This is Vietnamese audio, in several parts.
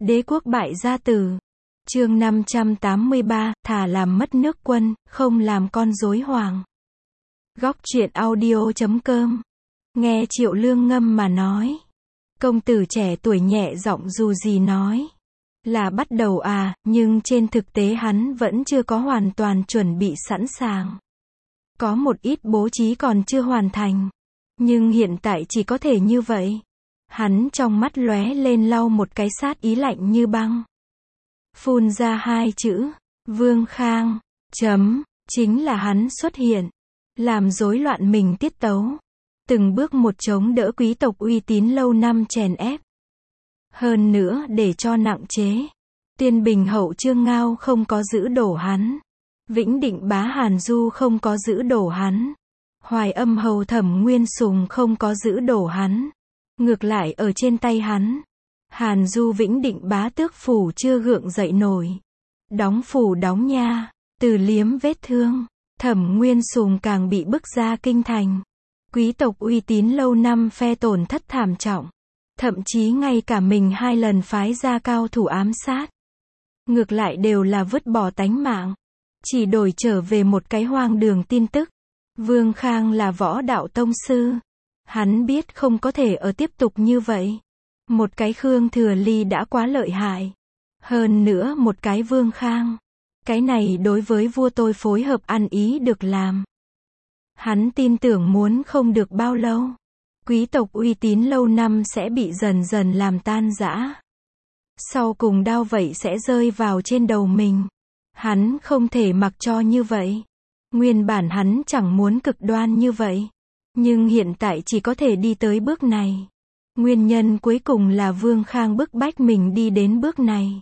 Đế quốc bại gia tử. Chương 583, thà làm mất nước quân, không làm con rối hoàng. Góc truyện audio.com. Nghe Triệu Lương ngâm mà nói. Công tử trẻ tuổi nhẹ giọng dù gì nói. Là bắt đầu à, nhưng trên thực tế hắn vẫn chưa có hoàn toàn chuẩn bị sẵn sàng. Có một ít bố trí còn chưa hoàn thành. Nhưng hiện tại chỉ có thể như vậy. Hắn trong mắt lóe lên lau một cái sát ý lạnh như băng. Phun ra hai chữ, Vương Khang, chính là hắn xuất hiện. Làm rối loạn mình tiết tấu. Từng bước một chống đỡ quý tộc uy tín lâu năm chèn ép. Hơn nữa để cho nặng chế. Tiên Bình Hậu Trương Ngao không có giữ đổ hắn. Vĩnh Định Bá Hàn Du không có giữ đổ hắn. Hoài Âm Hầu Thẩm Nguyên Sùng không có giữ đổ hắn. Ngược lại ở trên tay hắn. Hàn Du Vĩnh Định Bá Tước phủ chưa gượng dậy nổi. Đóng phủ đóng nha. Từ liếm vết thương. Thẩm Nguyên Sùng càng bị bức ra kinh thành. Quý tộc uy tín lâu năm phe tổn thất thảm trọng. Thậm chí ngay cả mình 2 lần phái ra cao thủ ám sát. Ngược lại đều là vứt bỏ tánh mạng. Chỉ đổi trở về một cái hoang đường tin tức. Vương Khang là võ đạo tông sư. Hắn biết không có thể ở tiếp tục như vậy. Một cái Khương Thừa Ly đã quá lợi hại. Hơn nữa một cái Vương Khang. Cái này đối với vua tôi phối hợp ăn ý được làm. Hắn tin tưởng muốn không được bao lâu. Quý tộc uy tín lâu năm sẽ bị dần dần làm tan rã. Sau cùng đao vậy sẽ rơi vào trên đầu mình. Hắn không thể mặc cho như vậy. Nguyên bản hắn chẳng muốn cực đoan như vậy. Nhưng hiện tại chỉ có thể đi tới bước này. Nguyên nhân cuối cùng là Vương Khang bức bách mình đi đến bước này.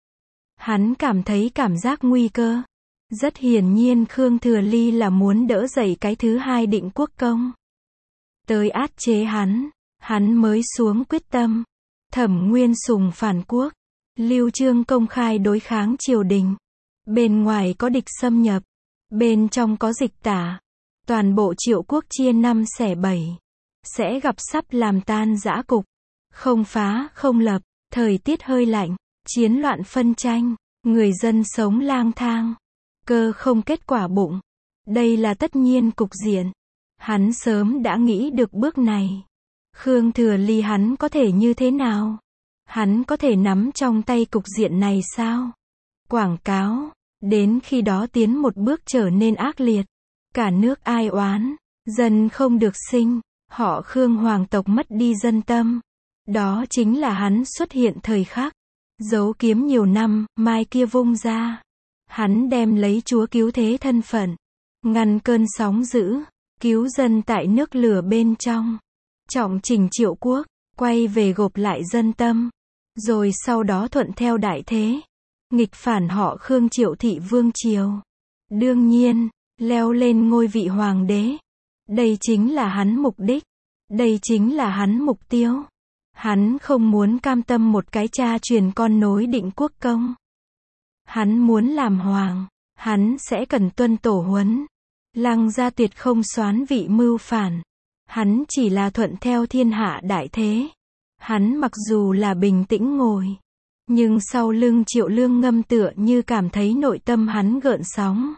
Hắn cảm thấy cảm giác nguy cơ. Rất hiển nhiên Khương Thừa Ly là muốn đỡ dậy cái thứ hai Định Quốc công. Tới át chế hắn mới xuống quyết tâm. Thẩm Nguyên Sùng phản quốc. Lưu Chương công khai đối kháng triều đình. Bên ngoài có địch xâm nhập. Bên trong có dịch tả. Toàn bộ Triệu quốc chia 5 xẻ 7. Sẽ gặp sắp làm tan rã cục. Không phá, không lập. Thời tiết hơi lạnh. Chiến loạn phân tranh. Người dân sống lang thang. Cơ không kết quả bụng. Đây là tất nhiên cục diện. Hắn sớm đã nghĩ được bước này. Khương Thừa Ly hắn có thể như thế nào? Hắn có thể nắm trong tay cục diện này sao? Quảng cáo. Đến khi đó tiến một bước trở nên ác liệt. Cả nước ai oán. Dân không được sinh. Họ Khương hoàng tộc mất đi dân tâm. Đó chính là hắn xuất hiện thời khắc. Giấu kiếm nhiều năm, mai kia vung ra. Hắn đem lấy chúa cứu thế thân phận. Ngăn cơn sóng dữ. Cứu dân tại nước lửa bên trong. Trọng chỉnh Triệu quốc. Quay về gộp lại dân tâm. Rồi sau đó thuận theo đại thế. Nghịch phản họ Khương Triệu thị vương triều. Đương nhiên, leo lên ngôi vị hoàng đế. Đây chính là hắn mục đích. Đây chính là hắn mục tiêu. Hắn không muốn cam tâm một cái cha truyền con nối Định Quốc công. Hắn muốn làm hoàng. Hắn sẽ cần tuân tổ huấn. Lăng gia tuyệt không soán vị mưu phản. Hắn chỉ là thuận theo thiên hạ đại thế. Hắn mặc dù là bình tĩnh ngồi. Nhưng sau lưng Triệu Lương ngâm tựa như cảm thấy nội tâm hắn gợn sóng.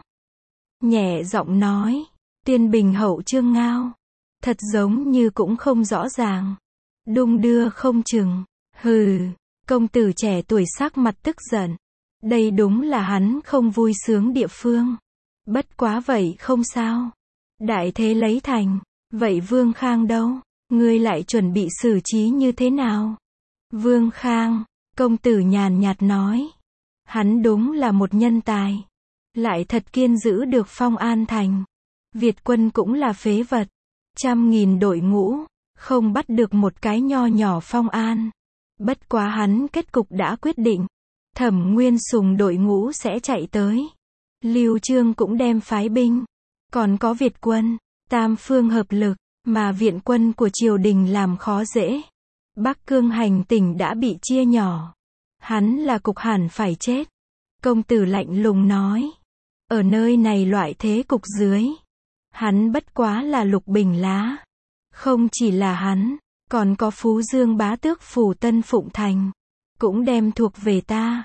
Nhẹ giọng nói. Tiên Bình Hậu Trương Ngao. Thật giống như cũng không rõ ràng. Đung đưa không chừng. Hừ. Công tử trẻ tuổi sắc mặt tức giận. Đây đúng là hắn không vui sướng địa phương. Bất quá vậy không sao. Đại thế lấy thành. Vậy Vương Khang đâu? Ngươi lại chuẩn bị xử trí như thế nào? Vương Khang. Công tử nhàn nhạt nói. Hắn đúng là một nhân tài. Lại thật kiên giữ được Phong An thành. Việt quân cũng là phế vật. 100.000 đội ngũ. Không bắt được một cái nho nhỏ Phong An. Bất quá hắn kết cục đã quyết định. Thẩm Nguyên Sùng đội ngũ sẽ chạy tới. Lưu Chương cũng đem phái binh. Còn có Việt quân. Tam phương hợp lực. Mà viện quân của triều đình làm khó dễ. Bắc Cương hành tỉnh đã bị chia nhỏ. Hắn là cục hẳn phải chết. Công tử lạnh lùng nói. Ở nơi này loại thế cục dưới. Hắn bất quá là lục bình lá. Không chỉ là hắn. Còn có Phú Dương bá tước phủ Tân Phụng Thành. cũng đem thuộc về ta.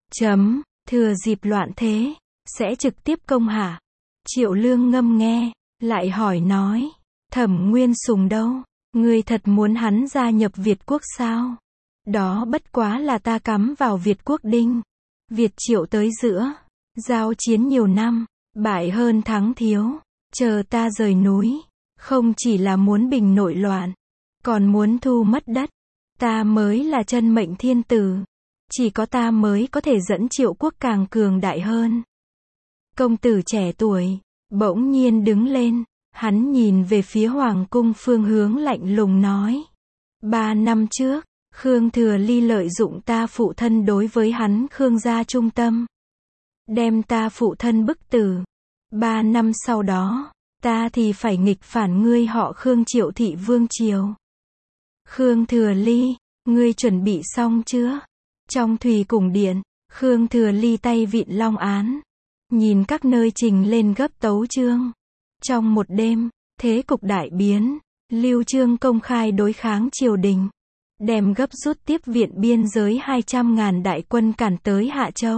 Thừa dịp loạn thế, sẽ trực tiếp công hạ. Triệu Lương Ngâm nghe, lại hỏi nói, Thẩm Nguyên Sùng đâu? Ngươi thật muốn hắn gia nhập Việt quốc sao? Đó bất quá là ta cắm vào Việt quốc đinh. Việt Triệu tới giữa, giao chiến nhiều năm, bại hơn thắng thiếu, chờ ta rời núi, không chỉ là muốn bình nội loạn, còn muốn thu mất đất. Ta mới là chân mệnh thiên tử, chỉ có ta mới có thể dẫn Triệu quốc càng cường đại hơn. Công tử trẻ tuổi, bỗng nhiên đứng lên, hắn nhìn về phía hoàng cung phương hướng lạnh lùng nói. 3 năm trước, Khương Thừa Ly lợi dụng ta phụ thân đối với hắn Khương gia trung tâm, đem ta phụ thân bức tử. 3 năm sau đó, ta thì phải nghịch phản ngươi họ Khương Triệu thị vương triều. Khương Thừa Ly, ngươi chuẩn bị xong chưa? Trong thủy cung điện, Khương Thừa Ly tay vịn long án, nhìn các nơi trình lên gấp tấu chương. Trong một đêm, thế cục đại biến, Lưu Chương công khai đối kháng triều đình, đem gấp rút tiếp viện biên giới 200.000 đại quân cản tới Hạ Châu.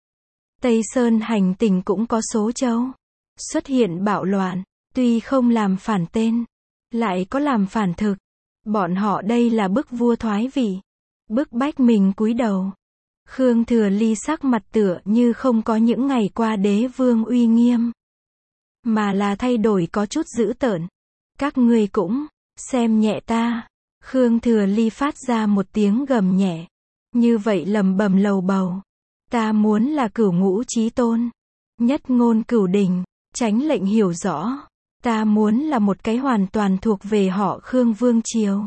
Tây Sơn hành tỉnh cũng có số châu xuất hiện bạo loạn, tuy không làm phản tên, lại có làm phản thực. Bọn họ đây là bức vua thoái vị, bức bách mình cúi đầu. Khương Thừa Ly sắc mặt tựa như không có những ngày qua đế vương uy nghiêm, mà là thay đổi có chút dữ tợn. Các ngươi cũng xem nhẹ ta. Khương Thừa Ly phát ra một tiếng gầm nhẹ, như vậy lầm bầm lầu bầu. Ta muốn là cửu ngũ chí tôn, nhất ngôn cửu đình, tránh lệnh hiểu rõ. Ta muốn là một cái hoàn toàn thuộc về họ Khương vương triều.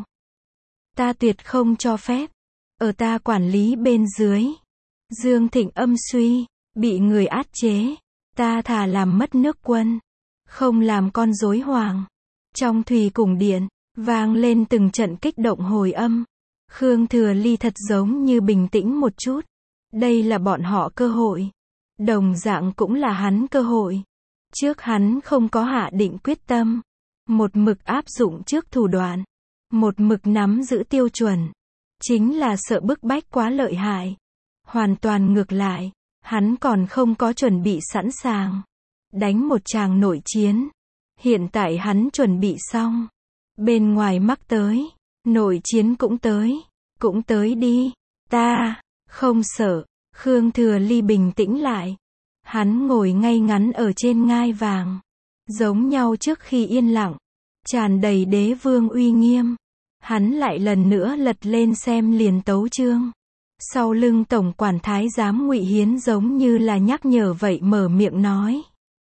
Ta tuyệt không cho phép ở ta quản lý bên dưới Dương Thịnh âm suy, bị người áp chế. Ta thà làm mất nước quân, không làm con rối hoàng. Trong thủy cung điện, vang lên từng trận kích động hồi âm. Khương Thừa Ly thật giống như bình tĩnh một chút. Đây là bọn họ cơ hội, đồng dạng cũng là hắn cơ hội. Trước hắn không có hạ định quyết tâm, một mực áp dụng trước thủ đoạn, một mực nắm giữ tiêu chuẩn, chính là sợ bức bách quá lợi hại. Hoàn toàn ngược lại, hắn còn không có chuẩn bị sẵn sàng đánh một tràng nội chiến. Hiện tại hắn chuẩn bị xong, bên ngoài mắc tới, nội chiến cũng tới đi. Ta không sợ. Khương Thừa Ly bình tĩnh lại, hắn ngồi ngay ngắn ở trên ngai vàng, giống nhau trước khi yên lặng, tràn đầy đế vương uy nghiêm. Hắn lại lần nữa lật lên xem liền tấu chương. Sau lưng tổng quản thái giám Ngụy Hiến giống như là nhắc nhở vậy mở miệng nói.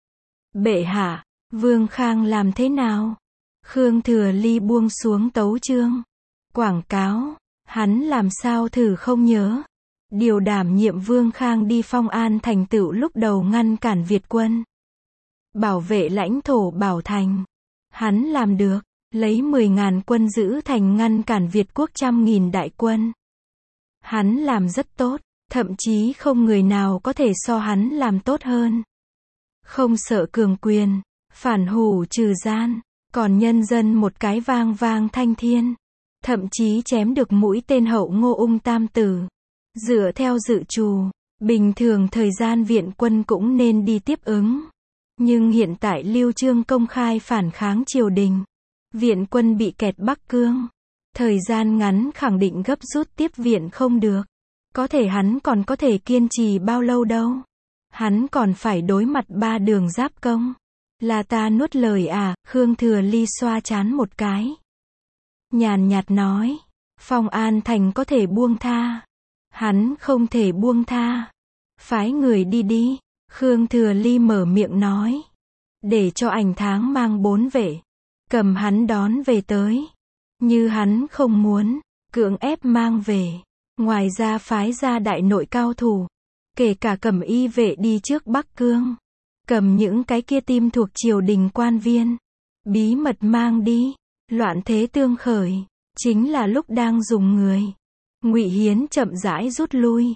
Bệ hạ, Vương Khang làm thế nào? Khương Thừa Ly buông xuống tấu chương. Quảng cáo, hắn làm sao thử không nhớ. Điều đảm nhiệm Vương Khang đi Phong An thành tựu lúc đầu ngăn cản Việt quân, bảo vệ lãnh thổ Bảo Thành. Hắn làm được, lấy 10.000 quân giữ thành ngăn cản Việt quốc 100.000 đại quân. Hắn làm rất tốt, thậm chí không người nào có thể so hắn làm tốt hơn. Không sợ cường quyền, phản hủ trừ gian, còn nhân dân một cái vang vang thanh thiên. Thậm chí chém được mũi tên Hậu Ngô Ung tam tử. Dựa theo dự trù, bình thường thời gian viện quân cũng nên đi tiếp ứng. Nhưng hiện tại Lưu Chương công khai phản kháng triều đình, viện quân bị kẹt Bắc Cương. Thời gian ngắn khẳng định gấp rút tiếp viện không được. Có thể hắn còn có thể kiên trì bao lâu đâu. Hắn còn phải đối mặt 3 đường giáp công. Là ta nuốt lời à? Khương Thừa Ly xoa trán một cái, nhàn nhạt nói, Phong An thành có thể buông tha, hắn không thể buông tha. Phái người đi đi. Khương Thừa Ly mở miệng nói, để cho Ảnh Tháng mang 4 vệ, cầm hắn đón về tới. Như hắn không muốn, cưỡng ép mang về. Ngoài ra phái ra đại nội cao thủ, kể cả cầm y vệ đi trước Bắc Cương, cầm những cái kia tim thuộc triều đình quan viên, bí mật mang đi. Loạn thế tương khởi, chính là lúc đang dùng người. Ngụy Hiến chậm rãi rút lui.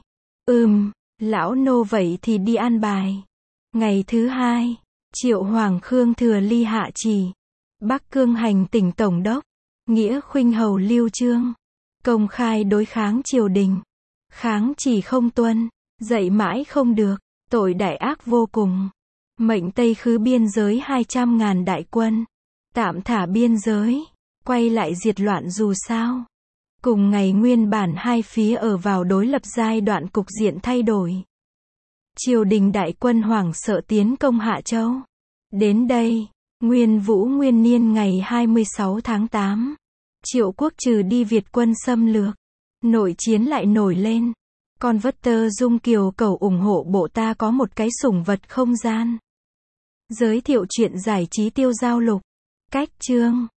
Lão nô vậy thì đi an bài. Ngày thứ 2, Triệu Hoàng Khương Thừa Ly hạ chỉ, Bắc Cương hành tỉnh tổng đốc, Nghĩa Khuynh hầu Lưu Chương, công khai đối kháng triều đình. Kháng chỉ không tuân, dạy mãi không được, tội đại ác vô cùng. Mệnh Tây khứ biên giới 200.000 đại quân. Tạm thả biên giới, quay lại diệt loạn dù sao. Cùng ngày nguyên bản hai phía ở vào đối lập giai đoạn cục diện thay đổi. Triều đình đại quân hoảng sợ tiến công Hạ Châu. Đến đây, Nguyên Vũ Nguyên Niên ngày 26 tháng 8. Triệu Quốc trừ đi Việt quân xâm lược. Nội chiến lại nổi lên. Con vất tơ Dung Kiều cầu ủng hộ bộ ta có một cái sủng vật không gian. Giới thiệu chuyện giải trí tiêu giao lục. Cách chương.